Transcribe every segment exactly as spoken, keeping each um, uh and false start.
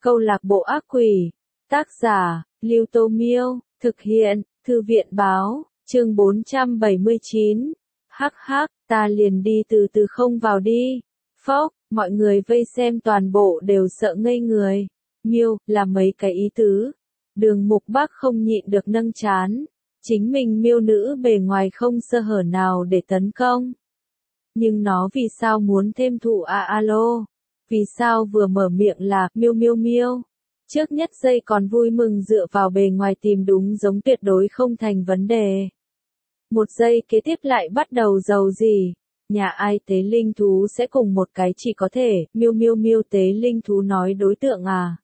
Câu lạc bộ ác quỷ. Tác giả, Lưu Tô Miêu. Thực hiện, Thư viện Báo. Chương bốn trăm bảy mươi chín. Hắc hắc, ta liền đi từ từ không vào đi. Phốc, mọi người vây xem toàn bộ đều sợ ngây người. Miêu, là mấy cái ý tứ. Đường Mục Bác không nhịn được nâng trán. Chính mình miêu nữ bề ngoài không sơ hở nào để tấn công. Nhưng nó vì sao muốn thêm thụ a alo? Vì sao vừa mở miệng là miêu miêu miêu? Trước nhất giây còn vui mừng dựa vào bề ngoài tìm đúng giống tuyệt đối không thành vấn đề. Một giây kế tiếp lại bắt đầu giàu gì? Nhà ai tế linh thú sẽ cùng một cái chỉ có thể miêu miêu miêu tế linh thú nói đối tượng à?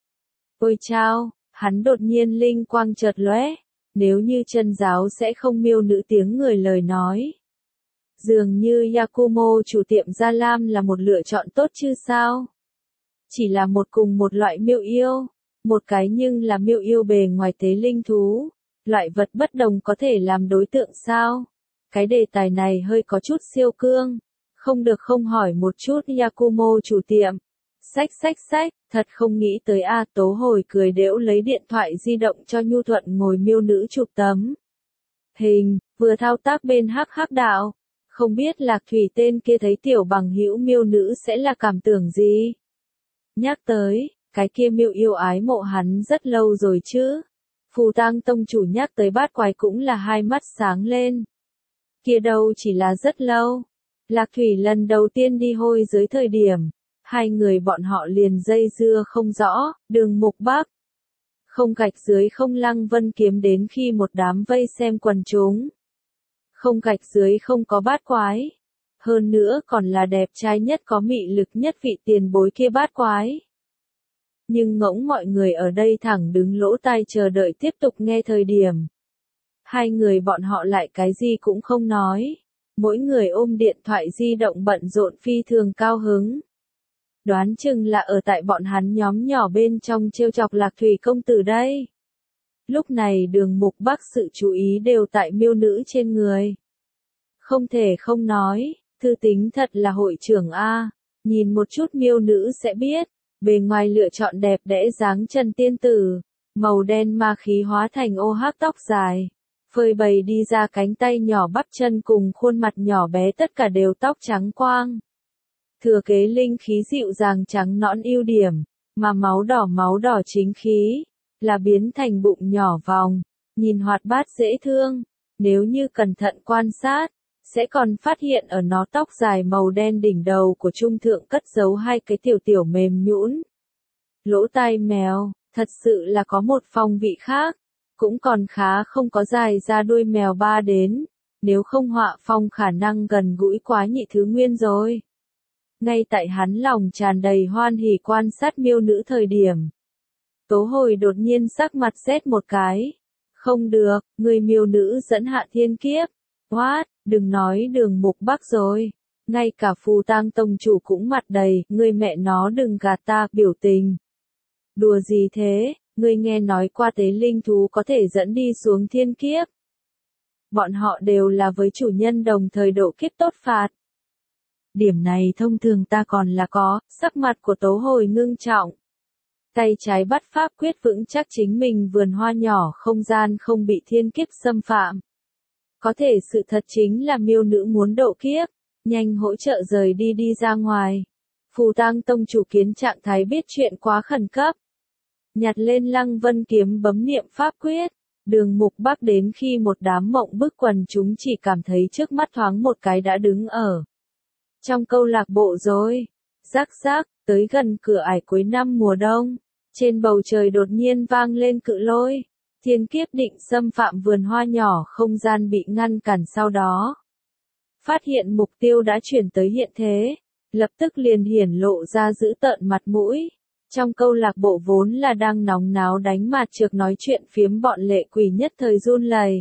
Ôi chao, hắn đột nhiên linh quang chợt lóe. Nếu như chân giáo sẽ không miêu nữ tiếng người lời nói. Dường như Yakumo chủ tiệm Gia Lam là một lựa chọn tốt chứ sao? Chỉ là một cùng một loại miêu yêu. Một cái nhưng là miêu yêu bề ngoài tế linh thú. Loại vật bất đồng có thể làm đối tượng sao? Cái đề tài này hơi có chút siêu cương. Không được không hỏi một chút Yakumo chủ tiệm. Xách xách xách, thật không nghĩ tới a. Tố Hồi cười đễu lấy điện thoại di động cho Nhu Thuận ngồi miêu nữ chụp tấm hình, vừa thao tác bên hắc hắc đạo. Không biết Lạc Thủy tên kia thấy tiểu bằng hữu miêu nữ sẽ là cảm tưởng gì? Nhắc tới, cái kia miêu yêu ái mộ hắn rất lâu rồi chứ. Phù Tang tông chủ nhắc tới bát quái cũng là hai mắt sáng lên. Kia đâu chỉ là rất lâu. Lạc Thủy lần đầu tiên đi hôi dưới thời điểm. Hai người bọn họ liền dây dưa không rõ, Đường Mục Bác. Không gạch dưới không Lăng Vân Kiếm đến khi một đám vây xem quần chúng. Không gạch dưới không có bát quái. Hơn nữa còn là đẹp trai nhất có mị lực nhất vị tiền bối kia bát quái. Nhưng ngỗng mọi người ở đây thẳng đứng lỗ tai chờ đợi tiếp tục nghe thời điểm. Hai người bọn họ lại cái gì cũng không nói. Mỗi người ôm điện thoại di động bận rộn phi thường cao hứng. Đoán chừng là ở tại bọn hắn nhóm nhỏ bên trong trêu chọc Lạc Thủy công tử đây. Lúc này Đường Mục Bác sự chú ý đều tại miêu nữ trên người. Không thể không nói, thư tính thật là hội trưởng A. Nhìn một chút miêu nữ sẽ biết, bề ngoài lựa chọn đẹp đẽ dáng Trần Tiên Tử, màu đen ma khí hóa thành ô hắc tóc dài. Phơi bày đi ra cánh tay nhỏ bắp chân cùng khuôn mặt nhỏ bé tất cả đều tóc trắng quang. Thừa kế linh khí dịu dàng trắng nõn ưu điểm, mà máu đỏ máu đỏ chính khí, là biến thành bụng nhỏ vòng, nhìn hoạt bát dễ thương. Nếu như cẩn thận quan sát, sẽ còn phát hiện ở nó tóc dài màu đen đỉnh đầu của trung thượng cất giấu hai cái tiểu tiểu mềm nhũn. Lỗ tai mèo, thật sự là có một phong vị khác, cũng còn khá không có dài ra đuôi mèo ba đến, nếu không họa phong khả năng gần gũi quá nhị thứ nguyên rồi. Ngay tại hắn lòng tràn đầy hoan hỉ quan sát miêu nữ thời điểm. Tố Hồi đột nhiên sắc mặt rét một cái. Không được, người miêu nữ dẫn hạ thiên kiếp. What, đừng nói Đường Mục Bác rồi. Ngay cả Phù Tang tông chủ cũng mặt đầy, người mẹ nó đừng gạt ta, biểu tình. Đùa gì thế, người nghe nói qua tế linh thú có thể dẫn đi xuống thiên kiếp. Bọn họ đều là với chủ nhân đồng thời độ kiếp tốt phạt. Điểm này thông thường ta còn là có, sắc mặt của Tố Hồi ngưng trọng. Tay trái bắt pháp quyết vững chắc chính mình vườn hoa nhỏ không gian không bị thiên kiếp xâm phạm. Có thể sự thật chính là miêu nữ muốn độ kiếp, nhanh hỗ trợ rời đi đi ra ngoài. Phù Tang tông chủ kiến trạng thái biết chuyện quá khẩn cấp. Nhặt lên Lăng Vân Kiếm bấm niệm pháp quyết. Đường Mục Bác đến khi một đám mộng bức quần chúng chỉ cảm thấy trước mắt thoáng một cái đã đứng ở trong câu lạc bộ rồi. Rắc rắc, tới gần cửa ải cuối năm mùa đông, trên bầu trời đột nhiên vang lên cự lôi. Thiên kiếp định xâm phạm vườn hoa nhỏ không gian bị ngăn cản sau đó. Phát hiện mục tiêu đã chuyển tới hiện thế, lập tức liền hiển lộ ra dữ tợn mặt mũi. Trong câu lạc bộ vốn là đang nóng náo đánh mạt trược nói chuyện phiếm bọn lệ quỷ nhất thời run lầy.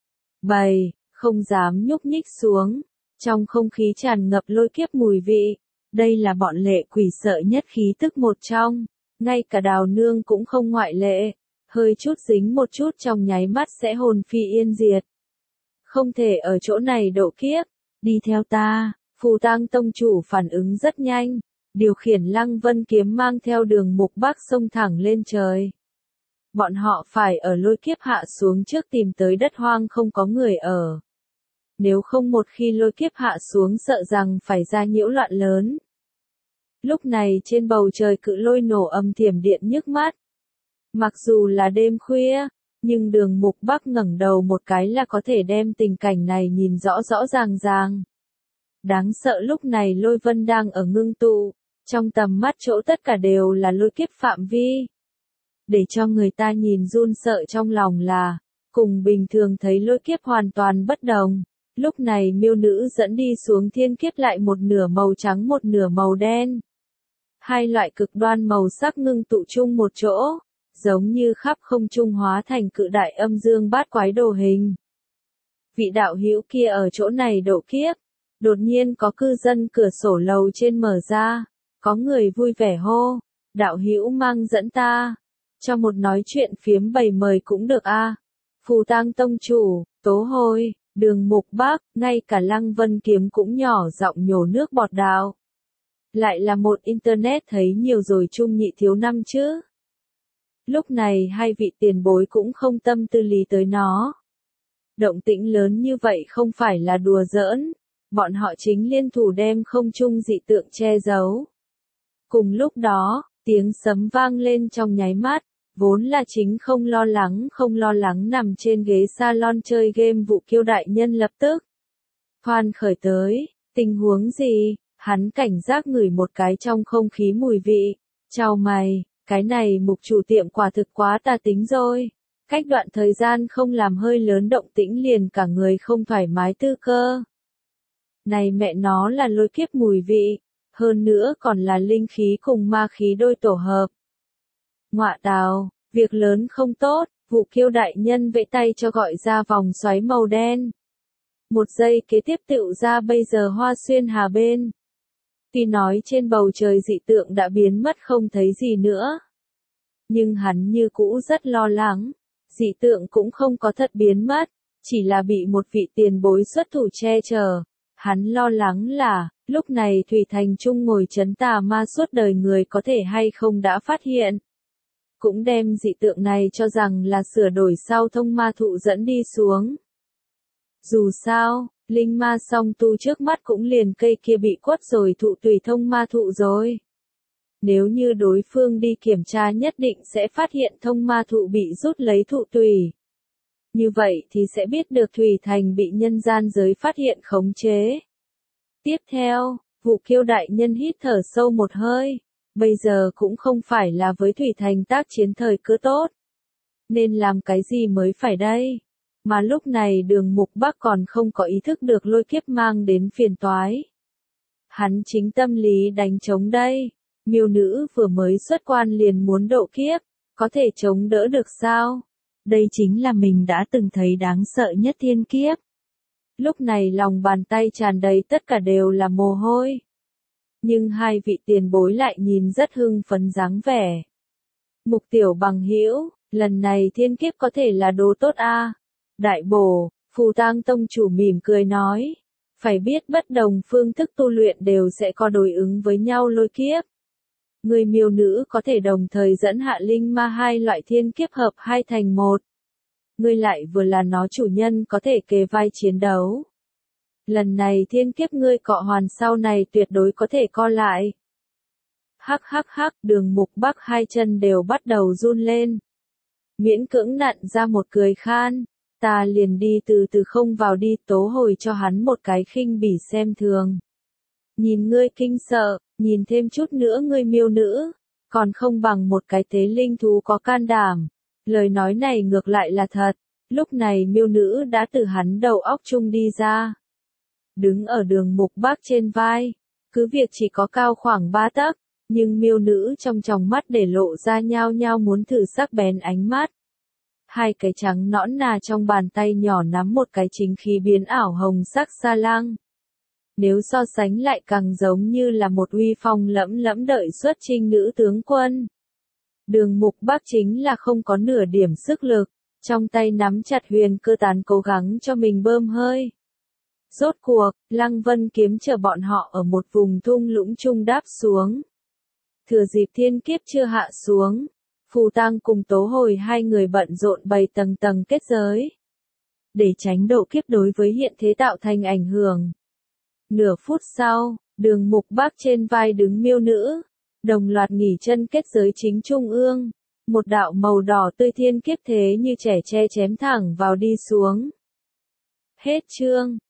Bầy, không dám nhúc nhích xuống. Trong không khí tràn ngập lôi kiếp mùi vị. Đây là bọn lệ quỷ sợ nhất khí tức một trong. Ngay cả Đào Nương cũng không ngoại lệ. Hơi chút dính một chút trong nháy mắt sẽ hồn phi yên diệt. Không thể ở chỗ này độ kiếp. Đi theo ta. Phù Tang tông chủ phản ứng rất nhanh. điều khiển Lăng Vân Kiếm mang theo Đường Mục Bắc xông thẳng lên trời. Bọn họ phải ở lôi kiếp hạ xuống trước tìm tới đất hoang không có người ở. Nếu không một khi lôi kiếp hạ xuống sợ rằng phải ra nhiễu loạn lớn. Lúc này trên bầu trời cự lôi nổ âm thiểm điện nhức mắt. Mặc dù là đêm khuya, nhưng Đường Mục Bắc ngẩng đầu một cái là có thể đem tình cảnh này nhìn rõ rõ ràng ràng. Đáng sợ lúc này lôi vân đang ở ngưng tụ, trong tầm mắt chỗ tất cả đều là lôi kiếp phạm vi. Để cho người ta nhìn run sợ trong lòng là, cùng bình thường thấy lôi kiếp hoàn toàn bất đồng. Lúc này miêu nữ dẫn đi xuống thiên kiếp lại một nửa màu trắng một nửa màu đen. Hai loại cực đoan màu sắc ngưng tụ chung một chỗ, giống như khắp không trung hóa thành cự đại âm dương bát quái đồ hình. Vị đạo hữu kia ở chỗ này độ kiếp, đột nhiên có cư dân cửa sổ lầu trên mở ra, có người vui vẻ hô, đạo hữu mang dẫn ta, cho một nói chuyện phiếm bày mời cũng được a. Phù Tang tông chủ, Tố Hồi, Đường Mục Bắc, ngay cả Lăng Vân Kiếm cũng nhỏ giọng nhổ nước bọt đạo. Lại là một internet thấy nhiều rồi chung nhị thiếu năm chứ. Lúc này hai vị tiền bối cũng không tâm tư lý tới nó. Động tĩnh lớn như vậy không phải là đùa giỡn, bọn họ chính liên thủ đem không trung dị tượng che giấu. Cùng lúc đó, tiếng sấm vang lên trong nháy mắt, vốn là chính không lo lắng không lo lắng nằm trên ghế salon chơi game Vũ Kiêu đại nhân lập tức khoan khởi tới, tình huống gì, hắn cảnh giác ngửi một cái trong không khí mùi vị, chào mày, cái này mục chủ tiệm quả thực quá tà tính rồi, cách đoạn thời gian không làm hơi lớn động tĩnh liền cả người không thoải mái tư cơ. Này mẹ nó là lôi kiếp mùi vị, hơn nữa còn là linh khí cùng ma khí đôi tổ hợp. Ngọa tào, việc lớn không tốt, Vũ Kiêu đại nhân vẫy tay cho gọi ra vòng xoáy màu đen. Một giây kế tiếp tựu ra bây giờ Hoa Xuyên Hà bên. Tuy nói trên bầu trời dị tượng đã biến mất không thấy gì nữa. Nhưng hắn như cũ rất lo lắng, dị tượng cũng không có thật biến mất, chỉ là bị một vị tiền bối xuất thủ che chở. Hắn lo lắng là, lúc này Thủy Thành Trung ngồi chấn tà ma suốt đời người có thể hay không đã phát hiện. Cũng đem dị tượng này cho rằng là sửa đổi sau thông ma thụ dẫn đi xuống. Dù sao, linh ma song tu trước mắt cũng liền cây kia bị quất rồi thụ tùy thông ma thụ rồi. Nếu như đối phương đi kiểm tra nhất định sẽ phát hiện thông ma thụ bị rút lấy thụ tùy. Như vậy thì sẽ biết được Thủy Thành bị nhân gian giới phát hiện khống chế. Tiếp theo, Vũ Kiêu đại nhân hít thở sâu một hơi. Bây giờ cũng không phải là với Thủy Thành tác chiến thời cơ tốt. Nên làm cái gì mới phải đây? Mà lúc này Đường Mục Bắc còn không có ý thức được lôi kiếp mang đến phiền toái. Hắn chính tâm lý đánh chống đây. Miêu nữ vừa mới xuất quan liền muốn độ kiếp, có thể chống đỡ được sao? Đây chính là mình đã từng thấy đáng sợ nhất thiên kiếp. Lúc này lòng bàn tay tràn đầy tất cả đều là mồ hôi. Nhưng hai vị tiền bối lại nhìn rất hưng phấn dáng vẻ. Mục tiểu bằng hữu, lần này thiên kiếp có thể là đồ tốt a. Đại bổ, Phù Tang tông chủ mỉm cười nói. Phải biết bất đồng phương thức tu luyện đều sẽ có đối ứng với nhau lôi kiếp. Người miêu nữ có thể đồng thời dẫn hạ linh ma hai loại thiên kiếp hợp hai thành một. Ngươi lại vừa là nó chủ nhân có thể kề vai chiến đấu. Lần này thiên kiếp ngươi cọ hoàn sau này tuyệt đối có thể co lại. Hắc hắc hắc, Đường Mục Bắc hai chân đều bắt đầu run lên. Miễn cưỡng nặn ra một cười khan, ta liền đi từ từ không vào đi. Tố Hồi cho hắn một cái khinh bỉ xem thường. Nhìn ngươi kinh sợ, nhìn thêm chút nữa ngươi miêu nữ, còn không bằng một cái tế linh thú có can đảm. Lời nói này ngược lại là thật, lúc này miêu nữ đã từ hắn đầu óc chung đi ra. Đứng ở Đường Mục Bắc trên vai, cứ việc chỉ có cao khoảng ba tấc, nhưng miêu nữ trong tròng mắt để lộ ra nhao nhao muốn thử sắc bén ánh mắt. Hai cái trắng nõn nà trong bàn tay nhỏ nắm một cái chính khí biến ảo hồng sắc sa lang. Nếu so sánh lại càng giống như là một uy phong lẫm lẫm đợi xuất chinh nữ tướng quân. Đường Mục Bắc chính là không có nửa điểm sức lực, trong tay nắm chặt huyền cơ tán cố gắng cho mình bơm hơi. Rốt cuộc, Lăng Vân Kiếm chờ bọn họ ở một vùng thung lũng trung đáp xuống. Thừa dịp thiên kiếp chưa hạ xuống, Phù Tăng cùng Tố Hồi hai người bận rộn bày tầng tầng kết giới. Để tránh độ kiếp đối với hiện thế tạo thành ảnh hưởng. Nửa phút sau, Đường Mục Bác trên vai đứng miêu nữ, đồng loạt nghỉ chân kết giới chính trung ương. Một đạo màu đỏ tươi thiên kiếp thế như trẻ tre chém thẳng vào đi xuống. Hết chương.